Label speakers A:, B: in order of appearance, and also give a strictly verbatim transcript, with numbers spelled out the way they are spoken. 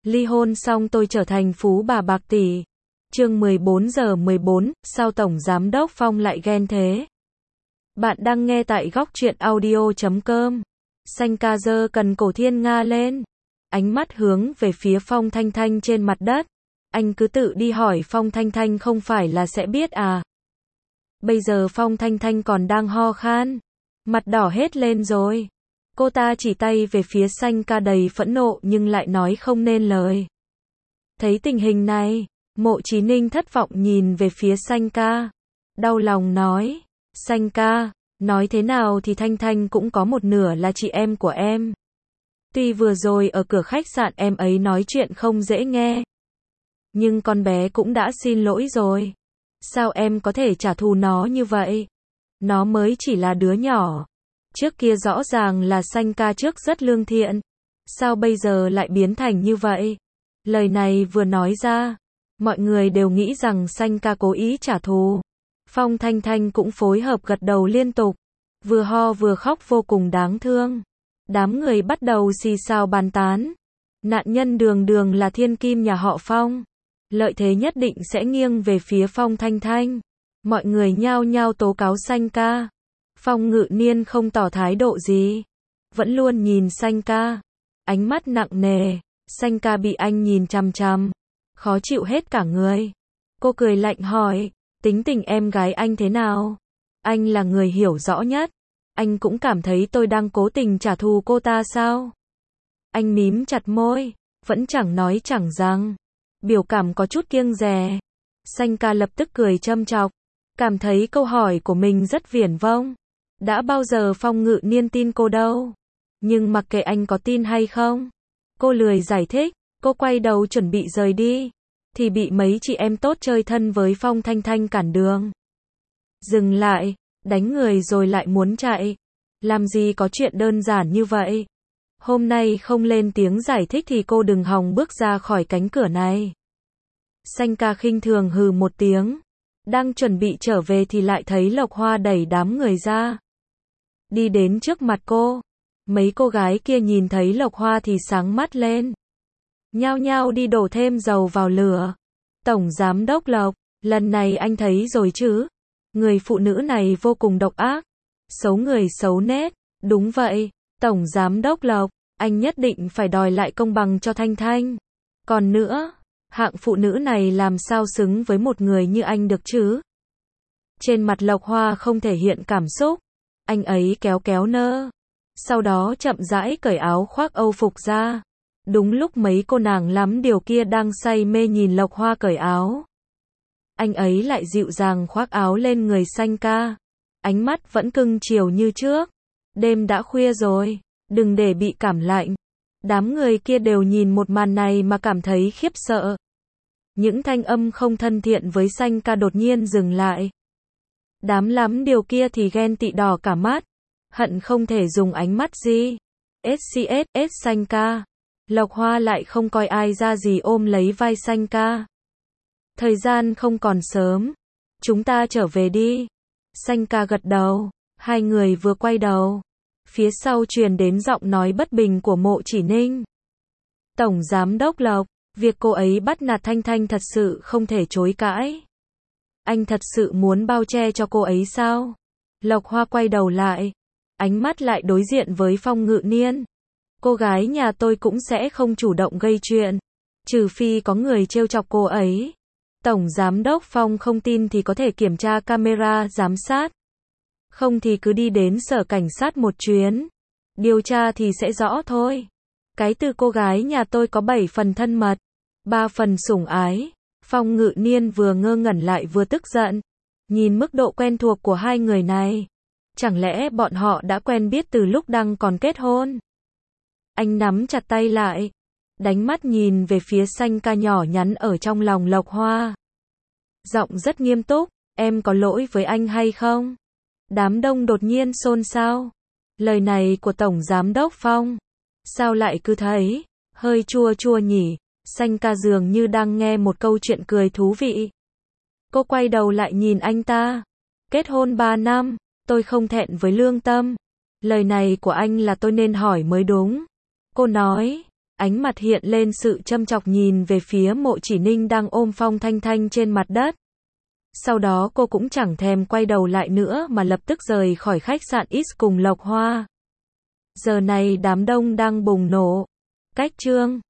A: Ly hôn xong tôi trở thành phú bà bạc tỷ. Chương mười bốn giờ mười bốn, sao Tổng Giám đốc Phong lại ghen thế? Bạn đang nghe tại góc truyện audio chấm com. Xanh ca giơ cần cổ Thiên Nga lên. Ánh mắt hướng về phía Phong Thanh Thanh trên mặt đất. Anh cứ tự đi hỏi Phong Thanh Thanh không phải là sẽ biết à? Bây giờ Phong Thanh Thanh còn đang ho khan. Mặt đỏ hết lên rồi. Cô ta chỉ tay về phía Xanh ca đầy phẫn nộ nhưng lại nói không nên lời. Thấy tình hình này, Mộ Chí Ninh thất vọng nhìn về phía Xanh ca. Đau lòng nói, Xanh ca, nói thế nào thì Thanh Thanh cũng có một nửa là chị em của em. Tuy vừa rồi ở cửa khách sạn em ấy nói chuyện không dễ nghe. Nhưng con bé cũng đã xin lỗi rồi. Sao em có thể trả thù nó như vậy? Nó mới chỉ là đứa nhỏ. Trước kia rõ ràng là Xanh ca trước rất lương thiện. Sao bây giờ lại biến thành như vậy? Lời này vừa nói ra, mọi người đều nghĩ rằng Xanh ca cố ý trả thù. Phong Thanh Thanh cũng phối hợp gật đầu liên tục. Vừa ho vừa khóc vô cùng đáng thương. Đám người bắt đầu xì xào bàn tán. Nạn nhân đường đường là thiên kim nhà họ Phong. Lợi thế nhất định sẽ nghiêng về phía Phong Thanh Thanh. Mọi người nhao nhao tố cáo Xanh ca. Phong Ngự Niên không tỏ thái độ gì. Vẫn luôn nhìn Xanh ca. Ánh mắt nặng nề. Xanh ca bị anh nhìn chằm chằm. Khó chịu hết cả người. Cô cười lạnh hỏi. Tính tình em gái anh thế nào? Anh là người hiểu rõ nhất. Anh cũng cảm thấy tôi đang cố tình trả thù cô ta sao? Anh mím chặt môi. Vẫn chẳng nói chẳng rằng. Biểu cảm có chút kiêng dè. Xanh ca lập tức cười châm chọc. Cảm thấy câu hỏi của mình rất viển vông. Đã bao giờ Phong Ngự Niên tin cô đâu. Nhưng mặc kệ anh có tin hay không. Cô lười giải thích. Cô quay đầu chuẩn bị rời đi. Thì bị mấy chị em tốt chơi thân với Phong Thanh Thanh cản đường. Dừng lại. Đánh người rồi lại muốn chạy. Làm gì có chuyện đơn giản như vậy. Hôm nay không lên tiếng giải thích thì cô đừng hòng bước ra khỏi cánh cửa này. Xanh ca khinh thường hừ một tiếng. Đang chuẩn bị trở về thì lại thấy Lộc Hoa đẩy đám người ra. Đi đến trước mặt cô. Mấy cô gái kia nhìn thấy Lộc Hoa thì sáng mắt lên. Nhao nhao đi đổ thêm dầu vào lửa. Tổng Giám đốc Lộc, lần này anh thấy rồi chứ. Người phụ nữ này vô cùng độc ác. Xấu người xấu nết. Đúng vậy, Tổng Giám đốc Lộc, anh nhất định phải đòi lại công bằng cho Thanh Thanh. Còn nữa, hạng phụ nữ này làm sao xứng với một người như anh được chứ? Trên mặt Lộc Hoa không thể hiện cảm xúc. Anh ấy kéo kéo nơ. Sau đó chậm rãi cởi áo khoác Âu phục ra. Đúng lúc mấy cô nàng lắm điều kia đang say mê nhìn Lộc Hoa cởi áo. Anh ấy lại dịu dàng khoác áo lên người Xanh ca. Ánh mắt vẫn cưng chiều như trước. Đêm đã khuya rồi, đừng để bị cảm lạnh. Đám người kia đều nhìn một màn này mà cảm thấy khiếp sợ. Những thanh âm không thân thiện với Xanh ca đột nhiên dừng lại. Đám lắm điều kia thì ghen tị đỏ cả mắt. Hận không thể dùng ánh mắt gì. ét xê ét ét Xanh ca. Lộc Hoa lại không coi ai ra gì ôm lấy vai Xanh ca. Thời gian không còn sớm. Chúng ta trở về đi. Xanh ca gật đầu. Hai người vừa quay đầu. Phía sau truyền đến giọng nói bất bình của Mộ Chỉ Ninh. Tổng Giám đốc Lộc, việc cô ấy bắt nạt Thanh Thanh thật sự không thể chối cãi. Anh thật sự muốn bao che cho cô ấy sao? Lộc Hoa quay đầu lại. Ánh mắt lại đối diện với Phong Ngự Niên. Cô gái nhà tôi cũng sẽ không chủ động gây chuyện. Trừ phi có người trêu chọc cô ấy. Tổng Giám đốc Phong không tin thì có thể kiểm tra camera giám sát. Không thì cứ đi đến sở cảnh sát một chuyến. Điều tra thì sẽ rõ thôi. Cái từ cô gái nhà tôi có bảy phần thân mật. Ba phần sủng ái. Phong Ngự Niên vừa ngơ ngẩn lại vừa tức giận. Nhìn mức độ quen thuộc của hai người này. Chẳng lẽ bọn họ đã quen biết từ lúc đang còn kết hôn? Anh nắm chặt tay lại. Đánh mắt nhìn về phía Xanh ca nhỏ nhắn ở trong lòng Lộc Hoa. Giọng rất nghiêm túc. Em có lỗi với anh hay không? Đám đông đột nhiên xôn xao. Lời này của Tổng Giám đốc Phong. Sao lại cứ thấy hơi chua chua nhỉ? Xanh ca dường như đang nghe một câu chuyện cười thú vị. Cô quay đầu lại nhìn anh ta. Kết hôn ba năm, tôi không thẹn với lương tâm. Lời này của anh là tôi nên hỏi mới đúng. Cô nói. ánh mặt hiện lên sự châm chọc nhìn về phía Mộ Chỉ Ninh đang ôm Phong Thanh Thanh trên mặt đất. Sau đó cô cũng chẳng thèm quay đầu lại nữa mà lập tức rời khỏi khách sạn X cùng Lộc Hoa. Giờ này đám đông đang bùng nổ. Cách chương